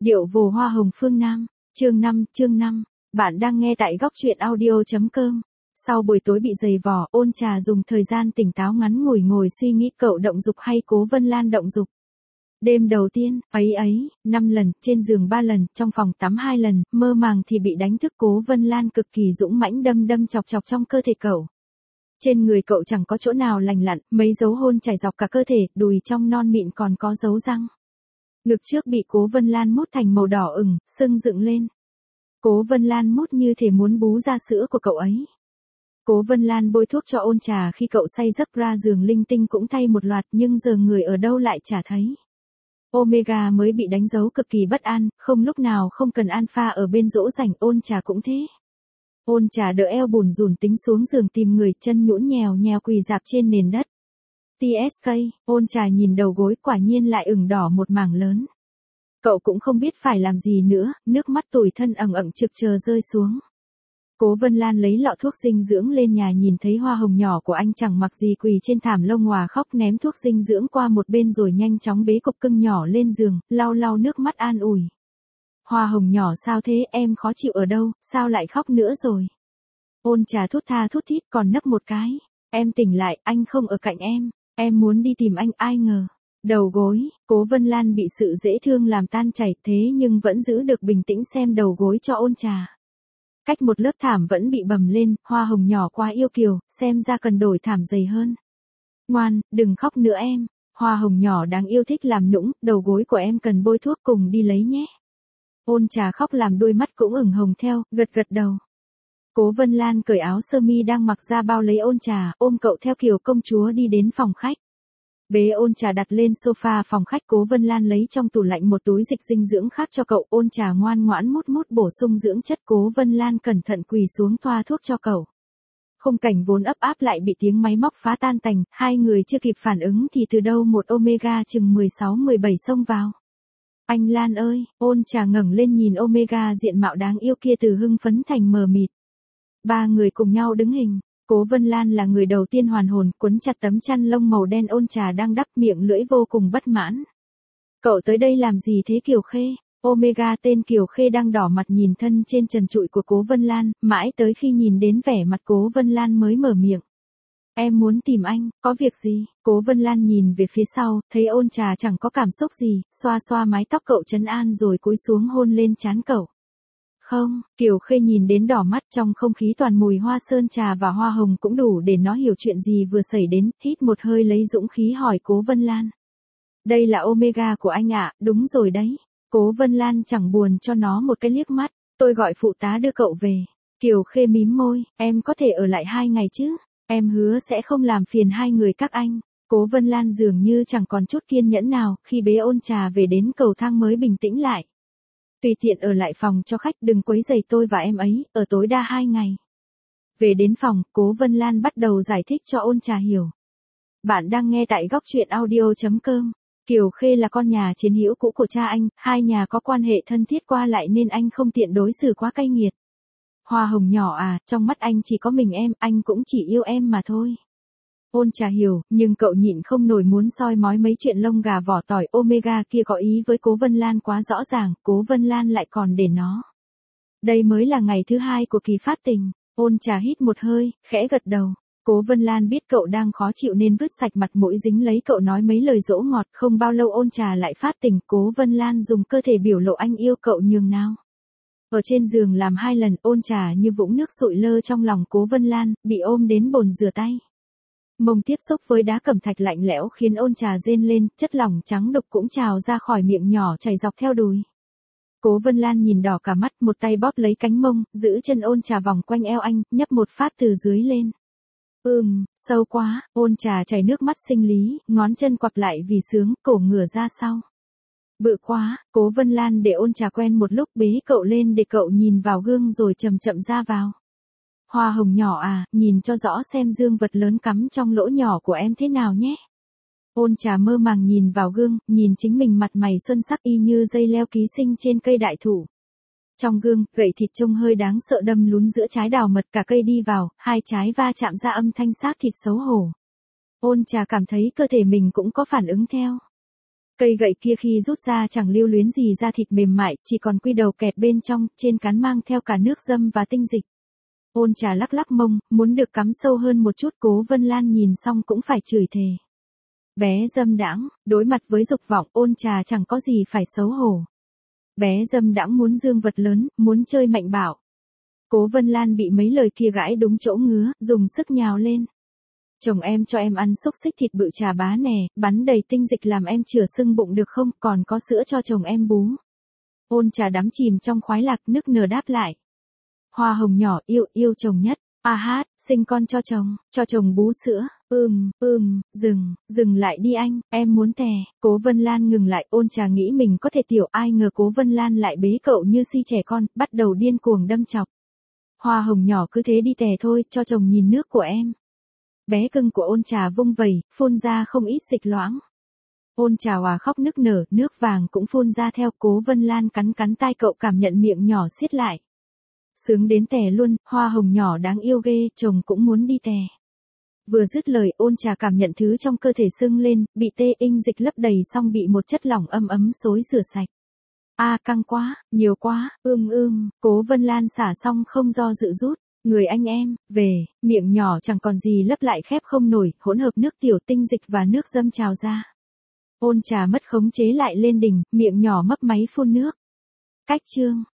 Điệu vồ hoa hồng phương Nam, chương 5, bạn đang nghe tại góc truyện audio.com. Sau buổi tối bị dày vò, Ôn Trà dùng thời gian tỉnh táo ngắn ngủi ngồi suy nghĩ cậu động dục hay Cố Vân Lan động dục. Đêm đầu tiên, 5 lần, trên giường 3 lần, trong phòng tắm 2 lần, mơ màng thì bị đánh thức. Cố Vân Lan cực kỳ dũng mãnh đâm chọc trong cơ thể cậu. Trên người cậu chẳng có chỗ nào lành lặn, mấy dấu hôn chảy dọc cả cơ thể, đùi trong non mịn còn có dấu răng. Ngực trước bị Cố Vân Lan mút thành màu đỏ ửng, sưng dựng lên. Cố Vân Lan mút như thể muốn bú ra sữa của cậu ấy. Cố Vân Lan bôi thuốc cho Ôn Trà khi cậu say giấc, ra giường linh tinh cũng thay một loạt, nhưng giờ người ở đâu lại chả thấy. Omega mới bị đánh dấu cực kỳ bất an, không lúc nào không cần alpha ở bên dỗ dành. Ôn Trà cũng thế. Ôn Trà đỡ eo bùn rùn tính xuống giường tìm người, chân nhũn nhèo quỳ rạp trên nền đất. TSK, Ôn Trà nhìn đầu gối quả nhiên lại ửng đỏ một mảng lớn. Cậu cũng không biết phải làm gì nữa, nước mắt tủi thân ẩn trực chờ rơi xuống. Cố Vân Lan lấy lọ thuốc dinh dưỡng lên nhà, nhìn thấy hoa hồng nhỏ của anh chẳng mặc gì quỳ trên thảm lông ngòa khóc, ném thuốc dinh dưỡng qua một bên rồi nhanh chóng bế cục cưng nhỏ lên giường, lau nước mắt an ủi. Hoa hồng nhỏ sao thế, em khó chịu ở đâu, sao lại khóc nữa rồi? Ôn Trà thút tha thút thít còn nấc một cái. Em tỉnh lại, anh không ở cạnh em muốn đi tìm anh, ai ngờ. Đầu gối, Cố Vân Lan bị sự dễ thương làm tan chảy, thế nhưng vẫn giữ được bình tĩnh xem đầu gối cho Ôn Trà. Cách một lớp thảm vẫn bị bầm lên, hoa hồng nhỏ quá yêu kiều, xem ra cần đổi thảm dày hơn. Ngoan, đừng khóc nữa em. Hoa hồng nhỏ đáng yêu thích làm nũng, đầu gối của em cần bôi thuốc, cùng đi lấy nhé. Ôn Trà khóc làm đôi mắt cũng ửng hồng theo, gật đầu. Cố Vân Lan cởi áo sơ mi đang mặc ra bao lấy Ôn Trà, ôm cậu theo kiểu công chúa đi đến phòng khách. Bế Ôn Trà đặt lên sofa phòng khách, Cố Vân Lan lấy trong tủ lạnh một túi dịch dinh dưỡng khác cho cậu. Ôn Trà ngoan ngoãn mút bổ sung dưỡng chất, Cố Vân Lan cẩn thận quỳ xuống thoa thuốc cho cậu. Khung cảnh vốn ấp áp lại bị tiếng máy móc phá tan tành, hai người chưa kịp phản ứng thì từ đâu một Omega chừng 16-17 xông vào. Anh Lan ơi, Ôn Trà ngẩng lên nhìn Omega diện mạo đáng yêu kia từ hưng phấn thành mờ mịt. Ba người cùng nhau đứng hình. Cố Vân Lan là người đầu tiên hoàn hồn, quấn chặt tấm chăn lông màu đen Ôn Trà đang đắp, miệng lưỡi vô cùng bất mãn. Cậu tới đây làm gì thế Kiều Khê? Omega tên Kiều Khê đang đỏ mặt nhìn thân trên trần trụi của Cố Vân Lan, mãi tới khi nhìn đến vẻ mặt Cố Vân Lan mới mở miệng. Em muốn tìm anh, có việc gì? Cố Vân Lan nhìn về phía sau, thấy Ôn Trà chẳng có cảm xúc gì, xoa mái tóc cậu trấn an rồi cúi xuống hôn lên trán cậu. Không, Kiều Khê nhìn đến đỏ mắt, trong không khí toàn mùi hoa sơn trà và hoa hồng cũng đủ để nó hiểu chuyện gì vừa xảy đến, hít một hơi lấy dũng khí hỏi Cố Vân Lan. Đây là Omega của anh ạ, đúng rồi đấy. Cố Vân Lan chẳng buồn cho nó một cái liếc mắt, tôi gọi phụ tá đưa cậu về. Kiều Khê mím môi, em có thể ở lại 2 ngày chứ, em hứa sẽ không làm phiền hai người các anh. Cố Vân Lan dường như chẳng còn chút kiên nhẫn nào, khi bế Ôn Trà về đến cầu thang mới bình tĩnh lại. Tùy tiện ở lại phòng cho khách, đừng quấy rầy tôi và em ấy, ở tối đa 2 ngày. Về đến phòng, Cố Vân Lan bắt đầu giải thích cho Ôn Trà hiểu. Bạn đang nghe tại góc truyện audio.com. Kiều Khê là con nhà chiến hữu cũ của cha anh, hai nhà có quan hệ thân thiết qua lại nên anh không tiện đối xử quá cay nghiệt. Hoa hồng nhỏ à, trong mắt anh chỉ có mình em, anh cũng chỉ yêu em mà thôi. Ôn Trà hiểu, nhưng cậu nhịn không nổi muốn soi mói mấy chuyện lông gà vỏ tỏi. Omega kia có ý với Cố Vân Lan quá rõ ràng, Cố Vân Lan lại còn để nó. Đây mới là ngày thứ 2 của kỳ phát tình. Ôn Trà hít một hơi, khẽ gật đầu. Cố Vân Lan biết cậu đang khó chịu nên vứt sạch mặt mũi dính lấy cậu nói mấy lời dỗ ngọt. Không bao lâu Ôn Trà lại phát tình, Cố Vân Lan dùng cơ thể biểu lộ anh yêu cậu nhường nào. Ở trên giường làm 2 lần, Ôn Trà như vũng nước sụi lơ trong lòng Cố Vân Lan, bị ôm đến bồn rửa tay. Mông tiếp xúc với đá cẩm thạch lạnh lẽo khiến Ôn Trà rên lên, chất lỏng trắng đục cũng trào ra khỏi miệng nhỏ chảy dọc theo đùi. Cố Vân Lan nhìn đỏ cả mắt, một tay bóp lấy cánh mông, giữ chân Ôn Trà vòng quanh eo anh, nhấp một phát từ dưới lên. Sâu quá. Ôn Trà chảy nước mắt sinh lý, ngón chân quặp lại vì sướng, cổ ngửa ra sau. Bự quá. Cố Vân Lan để Ôn Trà quen một lúc, bế cậu lên để cậu nhìn vào gương rồi chậm ra vào. Hoa hồng nhỏ à, nhìn cho rõ xem dương vật lớn cắm trong lỗ nhỏ của em thế nào nhé. Ôn Trà mơ màng nhìn vào gương, nhìn chính mình mặt mày xuân sắc y như dây leo ký sinh trên cây đại thụ. Trong gương, gậy thịt trông hơi đáng sợ đâm lún giữa trái đào mật, cả cây đi vào, hai trái va chạm ra âm thanh xác thịt xấu hổ. Ôn Trà cảm thấy cơ thể mình cũng có phản ứng theo. Cây gậy kia khi rút ra chẳng lưu luyến gì da thịt mềm mại, chỉ còn quy đầu kẹt bên trong, trên cán mang theo cả nước dâm và tinh dịch. Ôn Trà lắc lắc mông, muốn được cắm sâu hơn một chút. Cố Vân Lan nhìn xong cũng phải chửi thề. Bé dâm đãng, đối mặt với dục vọng Ôn Trà chẳng có gì phải xấu hổ. Bé dâm đãng muốn dương vật lớn, muốn chơi mạnh bạo. Cố Vân Lan bị mấy lời kia gãi đúng chỗ ngứa, dùng sức nhào lên. Chồng em cho em ăn xúc xích thịt bự chà bá nè, bắn đầy tinh dịch làm em chửa sưng bụng được không, còn có sữa cho chồng em bú. Ôn Trà đắm chìm trong khoái lạc nức nở đáp lại. Hoa hồng nhỏ yêu chồng nhất, hát, sinh con cho chồng bú sữa, dừng lại đi anh, em muốn tè. Cố Vân Lan ngừng lại. Ôn Trà nghĩ mình có thể tiểu, ai ngờ Cố Vân Lan lại bế cậu như si trẻ con, bắt đầu điên cuồng đâm chọc. Hoa hồng nhỏ cứ thế đi tè thôi, cho chồng nhìn nước của em. Bé cưng của Ôn Trà vung vẩy, phun ra không ít dịch loãng. Ôn Trà hòa khóc nức nở, nước vàng cũng phun ra theo. Cố Vân Lan cắn cắn tai cậu, cảm nhận miệng nhỏ siết lại. Sướng đến tè luôn, hoa hồng nhỏ đáng yêu ghê, chồng cũng muốn đi tè. Vừa dứt lời, Ôn Trà cảm nhận thứ trong cơ thể sưng lên, bị tê inh dịch lấp đầy xong bị một chất lỏng ấm xối rửa sạch. Căng quá, nhiều quá, Cố Vân Lan xả xong không do dự rút. Người anh em, về, miệng nhỏ chẳng còn gì lấp lại khép không nổi, hỗn hợp nước tiểu, tinh dịch và nước dâm trào ra. Ôn Trà mất khống chế lại lên đỉnh, miệng nhỏ mấp máy phun nước. Cách chương